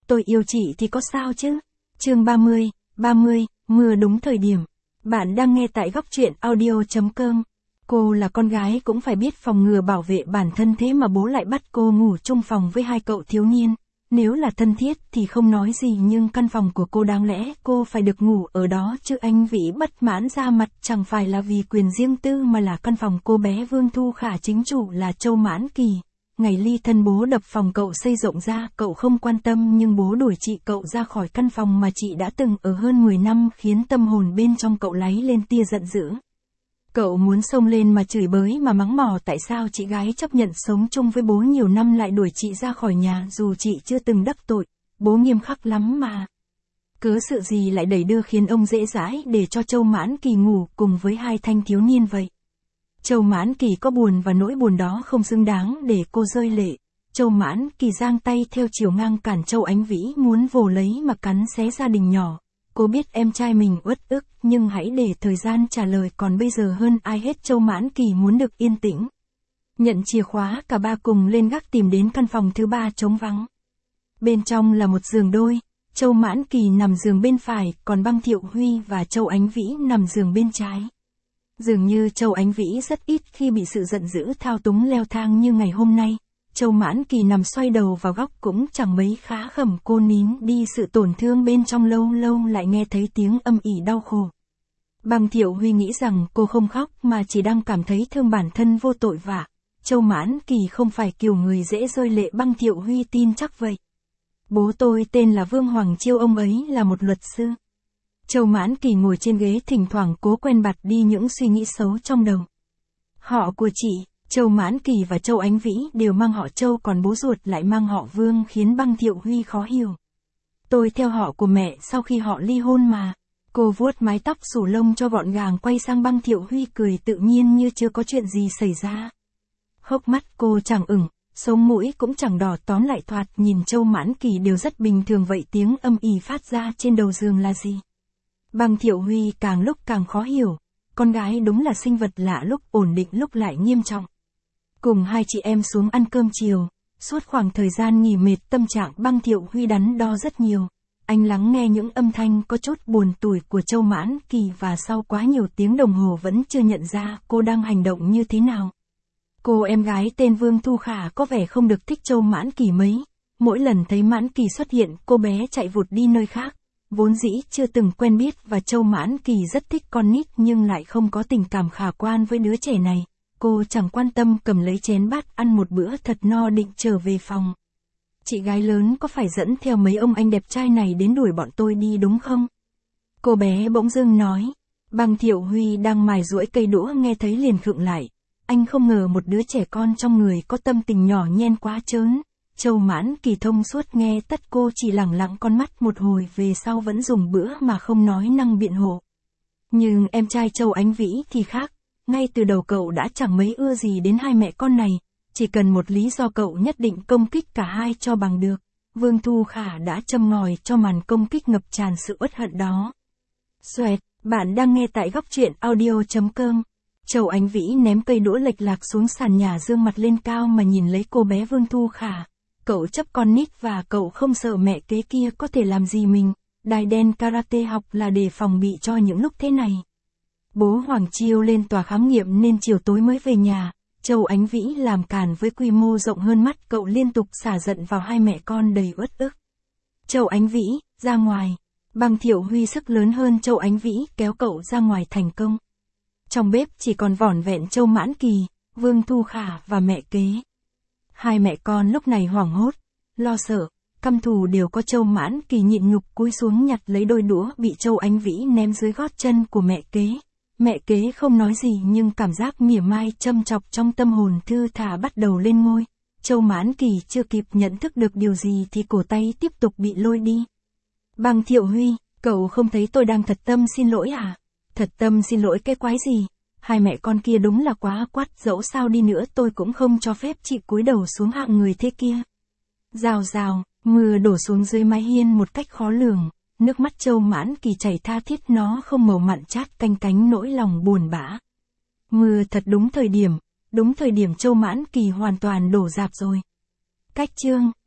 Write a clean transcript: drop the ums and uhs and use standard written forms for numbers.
tôi yêu chị thì có sao chứ? Chương 30, mưa đúng thời điểm. Bạn đang nghe tại góc truyện audio.com. Cô là con gái cũng phải biết phòng ngừa bảo vệ bản thân, thế mà bố lại bắt cô ngủ chung phòng với hai cậu thiếu niên. Nếu là thân thiết thì không nói gì, nhưng căn phòng của cô đáng lẽ cô phải được ngủ ở đó chứ. Anh Vĩ bất mãn ra mặt, chẳng phải là vì quyền riêng tư mà là căn phòng cô bé Vương Thu Khả chính chủ là Châu Mãn Kỳ. Ngày ly thân bố đập phòng cậu xây rộng ra, cậu không quan tâm, nhưng bố đuổi chị cậu ra khỏi căn phòng mà chị đã từng ở hơn 10 năm, khiến tâm hồn bên trong cậu láy lên tia giận dữ. Cậu muốn xông lên mà chửi bới mà mắng mỏ tại sao chị gái chấp nhận sống chung với bố nhiều năm lại đuổi chị ra khỏi nhà dù chị chưa từng đắc tội. Bố nghiêm khắc lắm mà. Cớ sự gì lại đẩy đưa khiến ông dễ dãi để cho Châu Mãn Kỳ ngủ cùng với hai thanh thiếu niên vậy? Châu Mãn Kỳ có buồn và nỗi buồn đó không xứng đáng để cô rơi lệ. Châu Mãn Kỳ giang tay theo chiều ngang cản Châu Ánh Vĩ muốn vồ lấy mà cắn xé gia đình nhỏ. Cô biết em trai mình uất ức, nhưng hãy để thời gian trả lời, còn bây giờ hơn ai hết Châu Mãn Kỳ muốn được yên tĩnh. Nhận chìa khóa, cả ba cùng lên gác tìm đến căn phòng thứ 3 trống vắng. Bên trong là một giường đôi, Châu Mãn Kỳ nằm giường bên phải, còn Băng Thiệu Huy và Châu Ánh Vĩ nằm giường bên trái. Dường như Châu Ánh Vĩ rất ít khi bị sự giận dữ thao túng leo thang như ngày hôm nay. Châu Mãn Kỳ nằm xoay đầu vào góc cũng chẳng mấy khá khẩm, cô nín đi sự tổn thương bên trong, lâu lâu lại nghe thấy tiếng âm ỉ đau khổ. Băng Thiệu Huy nghĩ rằng cô không khóc mà chỉ đang cảm thấy thương bản thân vô tội vạ. Châu Mãn Kỳ không phải kiểu người dễ rơi lệ, Băng Thiệu Huy tin chắc vậy. Bố tôi tên là Vương Hoàng Chiêu, ông ấy là một luật sư. Châu Mãn Kỳ ngồi trên ghế thỉnh thoảng cố quên bặt đi những suy nghĩ xấu trong đầu. Họ của chị, Châu Mãn Kỳ và Châu Ánh Vĩ đều mang họ Châu, còn bố ruột lại mang họ Vương, khiến Băng Thiệu Huy khó hiểu. Tôi theo họ của mẹ sau khi họ ly hôn mà. Cô vuốt mái tóc xù lông cho gọn gàng, quay sang Băng Thiệu Huy cười tự nhiên như chưa có chuyện gì xảy ra. Hốc mắt cô chẳng ửng, sống mũi cũng chẳng đỏ, tóm lại thoạt nhìn Châu Mãn Kỳ đều rất bình thường vậy. Tiếng âm ỉ phát ra trên đầu giường là gì? Băng Thiệu Huy càng lúc càng khó hiểu. Con gái đúng là sinh vật lạ, lúc ổn định lúc lại nghiêm trọng. Cùng hai chị em xuống ăn cơm chiều, suốt khoảng thời gian nghỉ mệt tâm trạng Băng Thiệu Huy đắn đo rất nhiều. Anh lắng nghe những âm thanh có chút buồn tủi của Châu Mãn Kỳ và sau quá nhiều tiếng đồng hồ vẫn chưa nhận ra cô đang hành động như thế nào. Cô em gái tên Vương Thu Khả có vẻ không được thích Châu Mãn Kỳ mấy. Mỗi lần thấy Mãn Kỳ xuất hiện, cô bé chạy vụt đi nơi khác. Vốn dĩ chưa từng quen biết và Châu Mãn Kỳ rất thích con nít nhưng lại không có tình cảm khả quan với đứa trẻ này. Cô chẳng quan tâm, cầm lấy chén bát ăn một bữa thật no định trở về phòng. Chị gái lớn có phải dẫn theo mấy ông anh đẹp trai này đến đuổi bọn tôi đi đúng không? Cô bé bỗng dưng nói. Băng Thiệu Huy đang mài duỗi cây đũa nghe thấy liền khựng lại. Anh không ngờ một đứa trẻ con trong người có tâm tình nhỏ nhen quá trớn. Châu Mãn Kỳ thông suốt nghe tất, cô chỉ lẳng lặng con mắt một hồi, về sau vẫn dùng bữa mà không nói năng biện hộ. Nhưng em trai Châu Ánh Vĩ thì khác. Ngay từ đầu cậu đã chẳng mấy ưa gì đến hai mẹ con này, chỉ cần một lý do cậu nhất định công kích cả hai cho bằng được. Vương Thu Khả đã châm ngòi cho màn công kích ngập tràn sự uất hận đó. Xoẹt, bạn đang nghe tại góc truyện audio.com. Châu Ánh Vĩ ném cây đũa lệch lạc xuống sàn nhà, dương mặt lên cao mà nhìn lấy cô bé Vương Thu Khả. Cậu chấp con nít và cậu không sợ mẹ kế kia có thể làm gì mình. Đai đen karate học là để phòng bị cho những lúc thế này. Bố Hoàng Chiêu lên tòa khám nghiệm nên chiều tối mới về nhà. Châu Ánh Vĩ làm càn với quy mô rộng hơn mắt cậu, liên tục xả giận vào hai mẹ con đầy uất ức. Châu Ánh Vĩ, ra ngoài. Băng Thiệu Huy sức lớn hơn Châu Ánh Vĩ kéo cậu ra ngoài thành công. Trong bếp chỉ còn vỏn vẹn Châu Mãn Kỳ, Vương Thu Khả và mẹ kế. Hai mẹ con lúc này hoảng hốt, lo sợ, căm thù đều có. Châu Mãn Kỳ nhịn nhục cúi xuống nhặt lấy đôi đũa bị Châu Ánh Vĩ ném dưới gót chân của mẹ kế. Mẹ kế không nói gì nhưng cảm giác mỉa mai châm chọc trong tâm hồn thư thả bắt đầu lên ngôi. Châu Mãn Kỳ chưa kịp nhận thức được điều gì thì cổ tay tiếp tục bị lôi đi. Băng Thiệu Huy, cậu không thấy tôi đang thật tâm xin lỗi à? Thật tâm xin lỗi cái quái gì? Hai mẹ con kia đúng là quá quắt, dẫu sao đi nữa tôi cũng không cho phép chị cúi đầu xuống hạng người thế kia. Rào rào, mưa đổ xuống dưới mái hiên một cách khó lường. Nước mắt Châu Mãn Kỳ chảy tha thiết, nó không màu mặn chát canh cánh nỗi lòng buồn bã. Mưa thật đúng thời điểm Châu Mãn Kỳ hoàn toàn đổ rạp rồi. Cách chương